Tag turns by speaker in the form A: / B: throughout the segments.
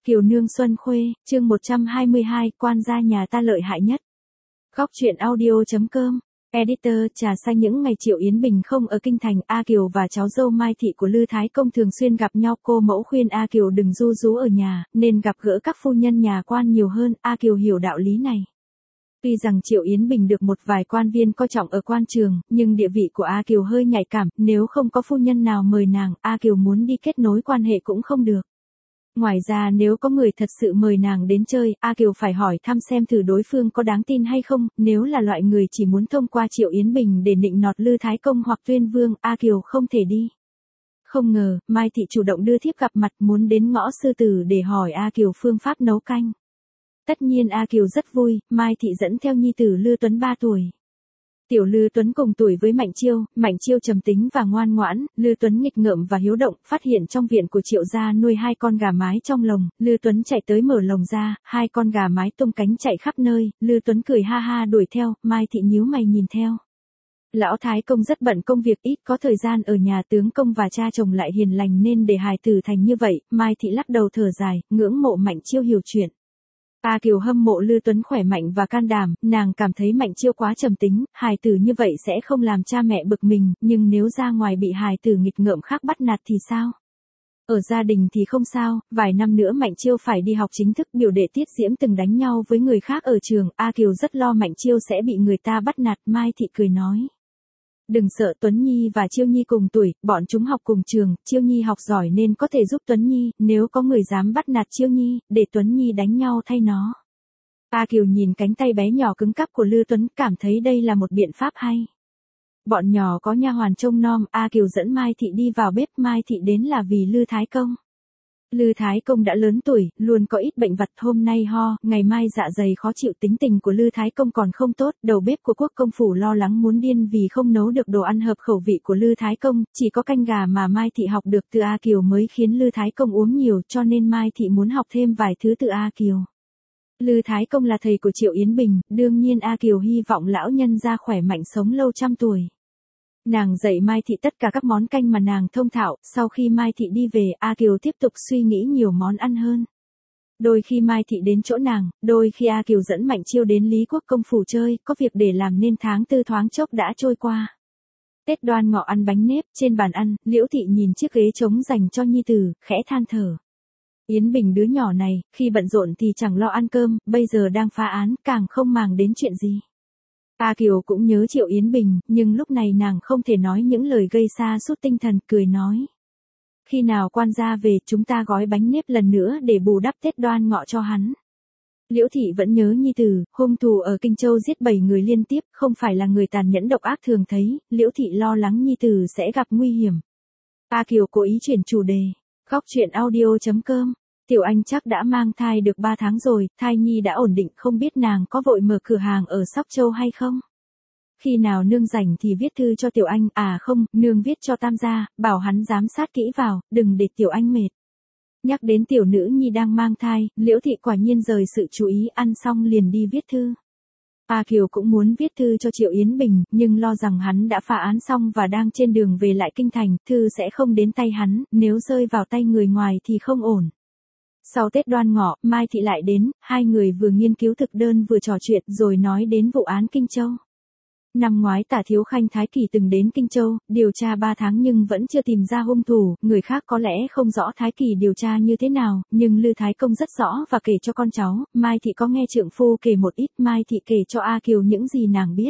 A: Kiều Nương Xuân Khuê, chương 122, quan gia nhà ta lợi hại nhất. Góc truyện audio.com, editor. Trà xanh. Những ngày Triệu Yến Bình không ở kinh thành, A Kiều và cháu dâu Mai Thị của Lư Thái Công thường xuyên gặp nhau. Cô mẫu khuyên A Kiều đừng ru rú ở nhà, nên gặp gỡ các phu nhân nhà quan nhiều hơn. A Kiều hiểu đạo lý này. Tuy rằng Triệu Yến Bình được một vài quan viên coi trọng ở quan trường, nhưng địa vị của A Kiều hơi nhạy cảm, nếu không có phu nhân nào mời nàng, A Kiều muốn đi kết nối quan hệ cũng không được. Ngoài ra nếu có người thật sự mời nàng đến chơi, A Kiều phải hỏi thăm xem thử đối phương có đáng tin hay không, nếu là loại người chỉ muốn thông qua Triệu Yến Bình để nịnh nọt Lư Thái Công hoặc Tuyên Vương, A Kiều không thể đi. Không ngờ, Mai Thị chủ động đưa thiếp gặp mặt, muốn đến ngõ Sư Tử để hỏi A Kiều phương pháp nấu canh. Tất nhiên A Kiều rất vui, Mai Thị dẫn theo nhi tử Lư Tuấn 3 tuổi. Tiểu Lư Tuấn cùng tuổi với Mạnh Chiêu trầm tính và ngoan ngoãn, Lư Tuấn nghịch ngợm và hiếu động, phát hiện trong viện của Triệu gia nuôi 2 con gà mái trong lồng, Lư Tuấn chạy tới mở lồng ra, 2 con gà mái tung cánh chạy khắp nơi, Lư Tuấn cười ha ha đuổi theo, Mai Thị nhíu mày nhìn theo. Lão Thái Công rất bận công việc, ít có thời gian ở nhà, tướng công và cha chồng lại hiền lành nên để hài tử thành như vậy. Mai Thị lắc đầu thở dài, ngưỡng mộ Mạnh Chiêu hiểu chuyện. A Kiều hâm mộ Lư Tuấn khỏe mạnh và can đảm, nàng cảm thấy Mạnh Chiêu quá trầm tính, hài tử như vậy sẽ không làm cha mẹ bực mình, nhưng nếu ra ngoài bị hài tử nghịch ngợm khác bắt nạt thì sao? Ở gia đình thì không sao, vài năm nữa Mạnh Chiêu phải đi học chính thức. Biểu đệ Tiết Diễm từng đánh nhau với người khác ở trường, A Kiều rất lo Mạnh Chiêu sẽ bị người ta bắt nạt. Mai Thị cười nói. Đừng sợ, Tuấn Nhi và Chiêu Nhi cùng tuổi, bọn chúng học cùng trường, Chiêu Nhi học giỏi nên có thể giúp Tuấn Nhi, nếu có người dám bắt nạt Chiêu Nhi, để Tuấn Nhi đánh nhau thay nó. A Kiều nhìn cánh tay bé nhỏ cứng cáp của Lư Tuấn, cảm thấy đây là một biện pháp hay. Bọn nhỏ có nha hoàn trông nom, A Kiều dẫn Mai Thị đi vào bếp. Mai Thị đến là vì Lư Thái Công. Lư Thái Công đã lớn tuổi, luôn có ít bệnh vặt, hôm nay ho, ngày mai dạ dày khó chịu. Tính tình của Lư Thái Công còn không tốt, đầu bếp của Quốc công phủ lo lắng muốn điên vì không nấu được đồ ăn hợp khẩu vị của Lư Thái Công, chỉ có canh gà mà Mai Thị học được từ A Kiều mới khiến Lư Thái Công uống nhiều, cho nên Mai Thị muốn học thêm vài thứ từ A Kiều. Lư Thái Công là thầy của Triệu Yến Bình, đương nhiên A Kiều hy vọng lão nhân gia khỏe mạnh sống lâu trăm tuổi. Nàng dạy Mai Thị tất cả các món canh mà nàng thông thạo, sau khi Mai Thị đi về, A Kiều tiếp tục suy nghĩ nhiều món ăn hơn. Đôi khi Mai Thị đến chỗ nàng, đôi khi A Kiều dẫn Mạnh Chiêu đến Lý Quốc công phủ chơi, có việc để làm nên tháng tư thoáng chốc đã trôi qua. Tết Đoan Ngọ ăn bánh nếp, trên bàn ăn, Liễu Thị nhìn chiếc ghế trống dành cho nhi tử, khẽ than thở. Yến Bình đứa nhỏ này, khi bận rộn thì chẳng lo ăn cơm, bây giờ đang phá án, càng không màng đến chuyện gì. A Kiều cũng nhớ Triệu Yến Bình, nhưng lúc này nàng không thể nói những lời gây sa sút tinh thần, cười nói. Khi nào quan gia về, chúng ta gói bánh nếp lần nữa để bù đắp Tết Đoan Ngọ cho hắn. Liễu Thị vẫn nhớ nhi tử, hung thủ ở Kinh Châu giết 7 người liên tiếp, không phải là người tàn nhẫn độc ác thường thấy, Liễu Thị lo lắng nhi tử sẽ gặp nguy hiểm. A Kiều cố ý chuyển chủ đề. Góc truyện audio.com. Tiểu Anh chắc đã mang thai được 3 tháng rồi, thai nhi đã ổn định, không biết nàng có vội mở cửa hàng ở Sóc Châu hay không? Khi nào nương rảnh thì viết thư cho Tiểu Anh, à không, nương viết cho Tam gia, bảo hắn giám sát kỹ vào, đừng để Tiểu Anh mệt. Nhắc đến tiểu nữ nhi đang mang thai, Liễu Thị quả nhiên rời sự chú ý, ăn xong liền đi viết thư. A Kiều cũng muốn viết thư cho Triệu Yến Bình, nhưng lo rằng hắn đã phá án xong và đang trên đường về lại kinh thành, thư sẽ không đến tay hắn, nếu rơi vào tay người ngoài thì không ổn. Sau Tết Đoan Ngọ, Mai Thị lại đến, hai người vừa nghiên cứu thực đơn vừa trò chuyện rồi nói đến vụ án Kinh Châu. Năm ngoái Tả Thiếu Khanh Thái Kỳ từng đến Kinh Châu, điều tra 3 tháng nhưng vẫn chưa tìm ra hung thủ, người khác có lẽ không rõ Thái Kỳ điều tra như thế nào, nhưng Lư Thái Công rất rõ và kể cho con cháu. Mai Thị có nghe trượng phu kể một ít, Mai Thị kể cho A Kiều những gì nàng biết.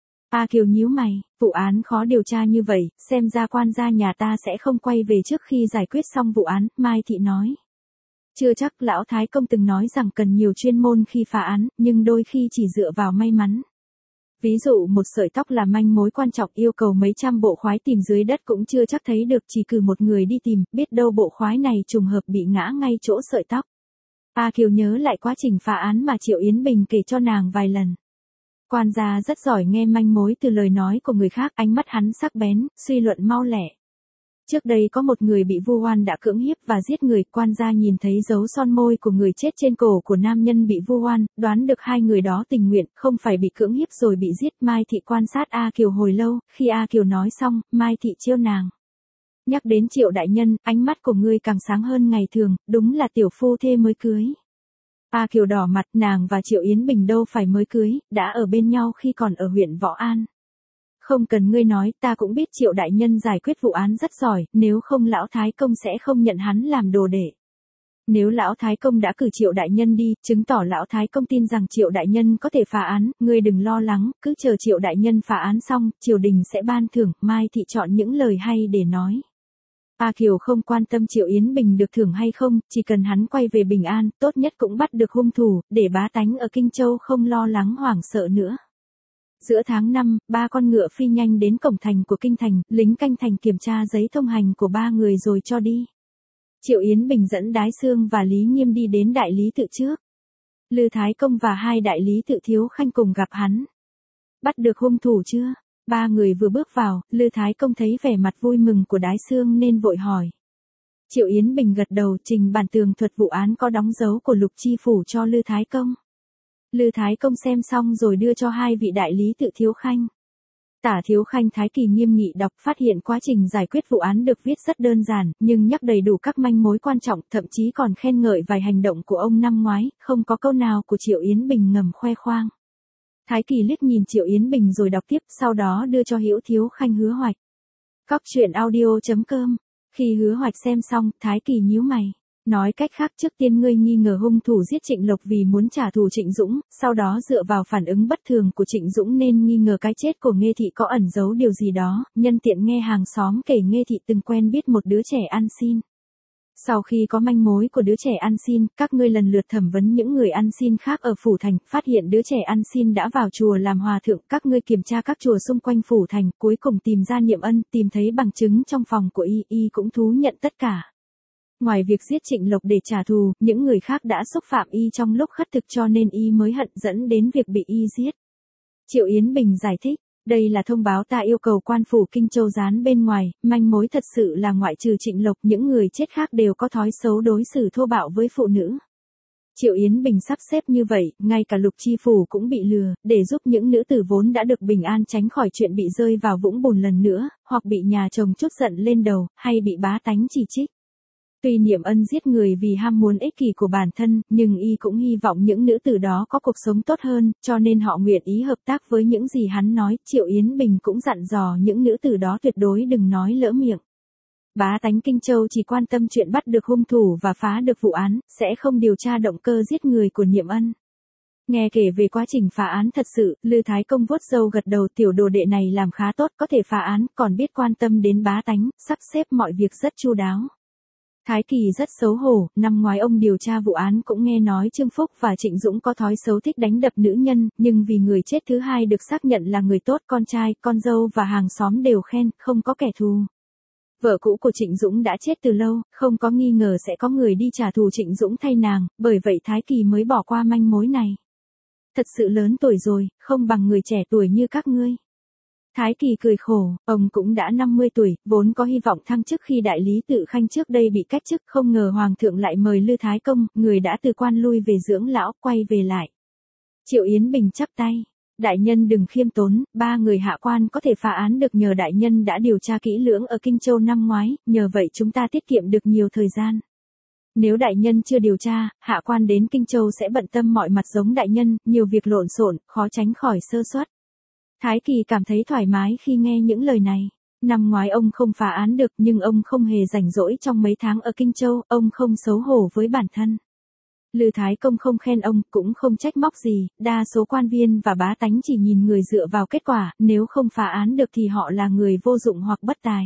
A: A Kiều nhíu mày, vụ án khó điều tra như vậy, xem ra quan gia nhà ta sẽ không quay về trước khi giải quyết xong vụ án, Mai Thị nói. Chưa chắc, lão Thái Công từng nói rằng cần nhiều chuyên môn khi phá án, nhưng đôi khi chỉ dựa vào may mắn. Ví dụ một sợi tóc là manh mối quan trọng, yêu cầu mấy trăm bộ khoái tìm dưới đất cũng chưa chắc thấy được, chỉ cử một người đi tìm, biết đâu bộ khoái này trùng hợp bị ngã ngay chỗ sợi tóc. A Kiều nhớ lại quá trình phá án mà Triệu Yến Bình kể cho nàng vài lần. Quan gia rất giỏi nghe manh mối từ lời nói của người khác, ánh mắt hắn sắc bén, suy luận mau lẹ. Trước đây có một người bị vu oan đã cưỡng hiếp và giết người, quan gia nhìn thấy dấu son môi của người chết trên cổ của nam nhân bị vu oan, đoán được hai người đó tình nguyện, không phải bị cưỡng hiếp rồi bị giết. Mai Thị quan sát A Kiều hồi lâu, khi A Kiều nói xong, Mai Thị trêu nàng. Nhắc đến Triệu đại nhân, ánh mắt của ngươi càng sáng hơn ngày thường, đúng là tiểu phu thê mới cưới. A Kiều đỏ mặt, nàng và Triệu Yến Bình đâu phải mới cưới, đã ở bên nhau khi còn ở huyện Võ An. Không cần ngươi nói, ta cũng biết Triệu đại nhân giải quyết vụ án rất giỏi, nếu không lão Thái Công sẽ không nhận hắn làm đồ đệ. Nếu lão Thái Công đã cử Triệu đại nhân đi, chứng tỏ lão Thái Công tin rằng Triệu đại nhân có thể phá án, ngươi đừng lo lắng, cứ chờ Triệu đại nhân phá án xong, triều đình sẽ ban thưởng, Mai Thị chọn những lời hay để nói. A Kiều không quan tâm Triệu Yến Bình được thưởng hay không, chỉ cần hắn quay về bình an, tốt nhất cũng bắt được hung thủ, để bá tánh ở Kinh Châu không lo lắng hoảng sợ nữa. Giữa tháng 5, 3 con ngựa phi nhanh đến cổng thành của kinh thành, lính canh thành kiểm tra giấy thông hành của 3 người rồi cho đi. Triệu Yến Bình dẫn Đái Xương và Lý Nghiêm đi đến đại lý tự trước. Lư Thái Công và 2 đại lý tự thiếu khanh cùng gặp hắn. Bắt được hung thủ chưa? 3 người vừa bước vào, Lư Thái Công thấy vẻ mặt vui mừng của Đái Xương nên vội hỏi. Triệu Yến Bình gật đầu, trình bản tường thuật vụ án có đóng dấu của Lục Chi Phủ cho Lư Thái Công. Lư Thái Công xem xong rồi đưa cho 2 vị đại lý tự thiếu khanh. Tả thiếu khanh Thái Kỳ nghiêm nghị đọc, phát hiện quá trình giải quyết vụ án được viết rất đơn giản, nhưng nhắc đầy đủ các manh mối quan trọng, thậm chí còn khen ngợi vài hành động của ông năm ngoái, không có câu nào của Triệu Yến Bình ngầm khoe khoang. Thái Kỳ liếc nhìn Triệu Yến Bình rồi đọc tiếp, sau đó đưa cho Hữu thiếu khanh Hứa Hoạch. Cóc truyện audio.com. Khi Hứa Hoạch xem xong, Thái Kỳ nhíu mày. Nói cách khác, trước tiên ngươi nghi ngờ hung thủ giết Trịnh Lộc vì muốn trả thù Trịnh Dũng, sau đó dựa vào phản ứng bất thường của Trịnh Dũng nên nghi ngờ cái chết của Nghê Thị có ẩn giấu điều gì đó, nhân tiện nghe hàng xóm kể Nghê Thị từng quen biết một đứa trẻ ăn xin. Sau khi có manh mối của đứa trẻ ăn xin, các ngươi lần lượt thẩm vấn những người ăn xin khác ở phủ thành, phát hiện đứa trẻ ăn xin đã vào chùa làm hòa thượng, các ngươi kiểm tra các chùa xung quanh phủ thành, cuối cùng tìm ra Niệm Ân, tìm thấy bằng chứng trong phòng của y cũng thú nhận tất cả. Ngoài việc giết Trịnh Lộc để trả thù, những người khác đã xúc phạm y trong lúc khất thực cho nên y mới hận dẫn đến việc bị y giết. Triệu Yến Bình giải thích, đây là thông báo ta yêu cầu quan phủ Kinh Châu dán bên ngoài, manh mối thật sự là ngoại trừ Trịnh Lộc những người chết khác đều có thói xấu đối xử thô bạo với phụ nữ. Triệu Yến Bình sắp xếp như vậy, ngay cả Lục Chi Phủ cũng bị lừa, để giúp những nữ tử vốn đã được bình an tránh khỏi chuyện bị rơi vào vũng bùn lần nữa, hoặc bị nhà chồng trút giận lên đầu, hay bị bá tánh chỉ trích. Tuy Niệm Ân giết người vì ham muốn ích kỷ của bản thân, nhưng y cũng hy vọng những nữ tử đó có cuộc sống tốt hơn, cho nên họ nguyện ý hợp tác với những gì hắn nói. Triệu Yến Bình cũng dặn dò những nữ tử đó tuyệt đối đừng nói lỡ miệng. Bá tánh Kinh Châu chỉ quan tâm chuyện bắt được hung thủ và phá được vụ án, sẽ không điều tra động cơ giết người của Niệm Ân. Nghe kể về quá trình phá án thật sự, Lư Thái Công vuốt râu gật đầu, tiểu đồ đệ này làm khá tốt, có thể phá án, còn biết quan tâm đến bá tánh, sắp xếp mọi việc rất chu đáo. Thái Kỳ rất xấu hổ, năm ngoái ông điều tra vụ án cũng nghe nói Trương Phúc và Trịnh Dũng có thói xấu thích đánh đập nữ nhân, nhưng vì người chết thứ hai được xác nhận là người tốt, con trai, con dâu và hàng xóm đều khen, không có kẻ thù. Vợ cũ của Trịnh Dũng đã chết từ lâu, không có nghi ngờ sẽ có người đi trả thù Trịnh Dũng thay nàng, bởi vậy Thái Kỳ mới bỏ qua manh mối này. Thật sự lớn tuổi rồi, không bằng người trẻ tuổi như các ngươi. Thái Kỳ cười khổ, ông cũng đã 50 tuổi, vốn có hy vọng thăng chức khi đại lý tự khanh trước đây bị cách chức, không ngờ Hoàng thượng lại mời Lư Thái Công, người đã từ quan lui về dưỡng lão, quay về lại. Triệu Yến Bình chắp tay, đại nhân đừng khiêm tốn, 3 người hạ quan có thể phá án được nhờ đại nhân đã điều tra kỹ lưỡng ở Kinh Châu năm ngoái, nhờ vậy chúng ta tiết kiệm được nhiều thời gian. Nếu đại nhân chưa điều tra, hạ quan đến Kinh Châu sẽ bận tâm mọi mặt giống đại nhân, nhiều việc lộn xộn, khó tránh khỏi sơ suất. Thái Kỳ cảm thấy thoải mái khi nghe những lời này. Năm ngoái ông không phá án được nhưng ông không hề rảnh rỗi trong mấy tháng ở Kinh Châu, ông không xấu hổ với bản thân. Lư Thái Công không khen ông, cũng không trách móc gì, đa số quan viên và bá tánh chỉ nhìn người dựa vào kết quả, nếu không phá án được thì họ là người vô dụng hoặc bất tài.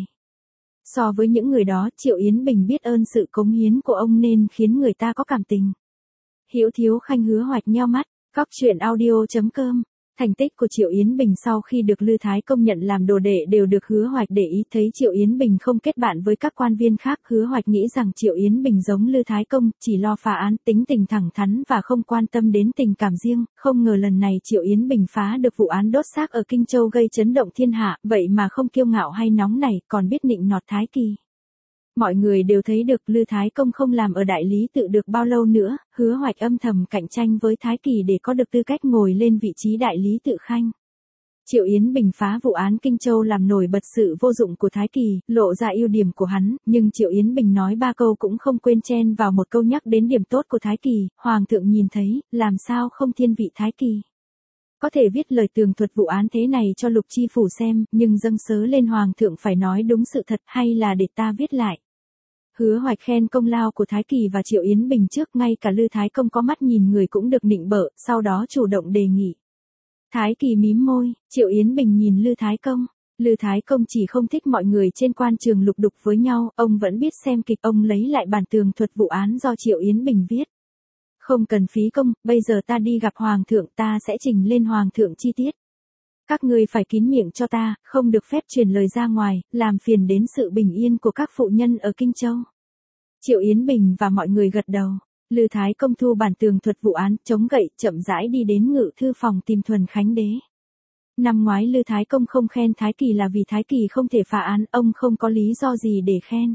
A: So với những người đó, Triệu Yến Bình biết ơn sự cống hiến của ông nên khiến người ta có cảm tình. Hữu thiếu khanh Hứa Hoạch nheo mắt, cóc truyện audio.com. Thành tích của Triệu Yến Bình sau khi được Lư Thái Công nhận làm đồ đệ đều được Hứa Hoạch để ý, thấy Triệu Yến Bình không kết bạn với các quan viên khác, Hứa Hoạch nghĩ rằng Triệu Yến Bình giống Lư Thái Công, chỉ lo phá án, tính tình thẳng thắn và không quan tâm đến tình cảm riêng, không ngờ lần này Triệu Yến Bình phá được vụ án đốt xác ở Kinh Châu gây chấn động thiên hạ, vậy mà không kiêu ngạo hay nóng nảy, còn biết nịnh nọt Thái Kỳ. Mọi người đều thấy được Lư Thái Công không làm ở đại lý tự được bao lâu nữa, Hứa Hoạch âm thầm cạnh tranh với Thái Kỳ để có được tư cách ngồi lên vị trí đại lý tự khanh. Triệu Yến Bình phá vụ án Kinh Châu làm nổi bật sự vô dụng của Thái Kỳ, lộ ra ưu điểm của hắn, nhưng Triệu Yến Bình nói 3 câu cũng không quên chen vào một câu nhắc đến điểm tốt của Thái Kỳ, Hoàng thượng nhìn thấy, làm sao không thiên vị Thái Kỳ. Có thể viết lời tường thuật vụ án thế này cho Lục Chi Phủ xem, nhưng dâng sớ lên Hoàng thượng phải nói đúng sự thật hay là để ta viết lại. Hứa Hoạch khen công lao của Thái Kỳ và Triệu Yến Bình trước, ngay cả Lư Thái Công có mắt nhìn người cũng được nịnh bợ, sau đó chủ động đề nghị. Thái Kỳ mím môi, Triệu Yến Bình nhìn Lư Thái Công. Lư Thái Công chỉ không thích mọi người trên quan trường lục đục với nhau, ông vẫn biết xem kịch, ông lấy lại bản tường thuật vụ án do Triệu Yến Bình viết. Không cần phí công, bây giờ ta đi gặp Hoàng thượng, ta sẽ trình lên Hoàng thượng chi tiết. Các ngươi phải kín miệng cho ta, không được phép truyền lời ra ngoài, làm phiền đến sự bình yên của các phụ nhân ở Kinh Châu. Triệu Yến Bình và mọi người gật đầu. Lư Thái Công thu bản tường thuật vụ án, chống gậy, chậm rãi đi đến ngự thư phòng tìm Thuần Khánh Đế. Năm ngoái Lư Thái Công không khen Thái Kỳ là vì Thái Kỳ không thể phá án, ông không có lý do gì để khen.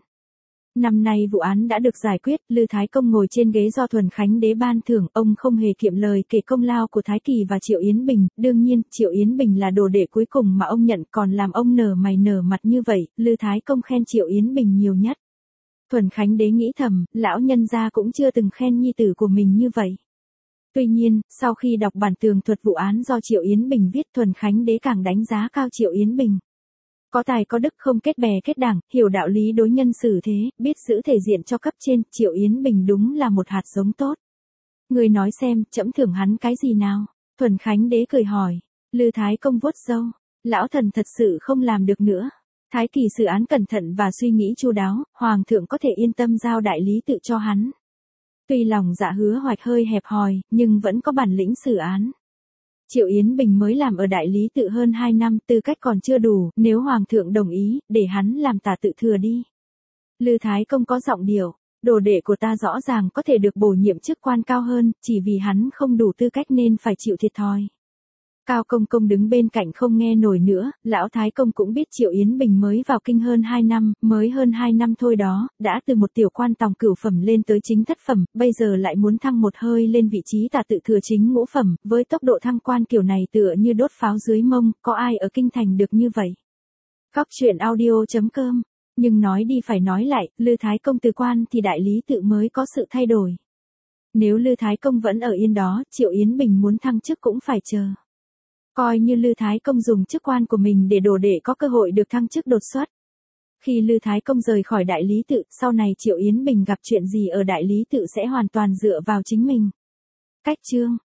A: Năm nay vụ án đã được giải quyết, Lư Thái Công ngồi trên ghế do Thuần Khánh Đế ban thưởng, ông không hề kiệm lời kể công lao của Thái Kỳ và Triệu Yến Bình, đương nhiên, Triệu Yến Bình là đồ đệ cuối cùng mà ông nhận, còn làm ông nở mày nở mặt như vậy, Lư Thái Công khen Triệu Yến Bình nhiều nhất. Thuần Khánh Đế nghĩ thầm, lão nhân gia cũng chưa từng khen nhi tử của mình như vậy. Tuy nhiên, sau khi đọc bản tường thuật vụ án do Triệu Yến Bình viết, Thuần Khánh Đế càng đánh giá cao Triệu Yến Bình. Có tài có đức, không kết bè kết đảng, hiểu đạo lý đối nhân xử thế, biết giữ thể diện cho cấp trên, Triệu Yến Bình đúng là một hạt giống tốt. Người nói xem, trẫm thưởng hắn cái gì nào? Thuần Khánh Đế cười hỏi. Lư Thái Công vuốt râu. Lão thần thật sự không làm được nữa. Thái Kỳ xử án cẩn thận và suy nghĩ chu đáo, Hoàng thượng có thể yên tâm giao đại lý tự cho hắn. Tuy lòng dạ Hứa Hoạch hơi hẹp hòi, nhưng vẫn có bản lĩnh xử án. Triệu Yến Bình mới làm ở đại lý tự hơn 2 năm, tư cách còn chưa đủ, nếu Hoàng thượng đồng ý, để hắn làm tả tự thừa đi. Lư Thái Công có giọng điệu, đồ đệ của ta rõ ràng có thể được bổ nhiệm chức quan cao hơn, chỉ vì hắn không đủ tư cách nên phải chịu thiệt thòi. Cao Công Công đứng bên cạnh không nghe nổi nữa, lão Thái Công cũng biết Triệu Yến Bình mới vào kinh hơn 2 năm, mới hơn 2 năm thôi đó, đã từ một tiểu quan tòng cửu phẩm lên tới chính thất phẩm, bây giờ lại muốn thăng một hơi lên vị trí tả tự thừa chính ngũ phẩm, với tốc độ thăng quan kiểu này tựa như đốt pháo dưới mông, có ai ở kinh thành được như vậy. Góc truyện audio.com. Nhưng nói đi phải nói lại, Lư Thái Công từ quan thì đại lý tự mới có sự thay đổi. Nếu Lư Thái Công vẫn ở yên đó, Triệu Yến Bình muốn thăng chức cũng phải chờ. Coi như Lư Thái Công dùng chức quan của mình để đồ đệ có cơ hội được thăng chức đột xuất. Khi Lư Thái Công rời khỏi đại lý tự, sau này Triệu Yến Bình gặp chuyện gì ở đại lý tự sẽ hoàn toàn dựa vào chính mình. Cách chương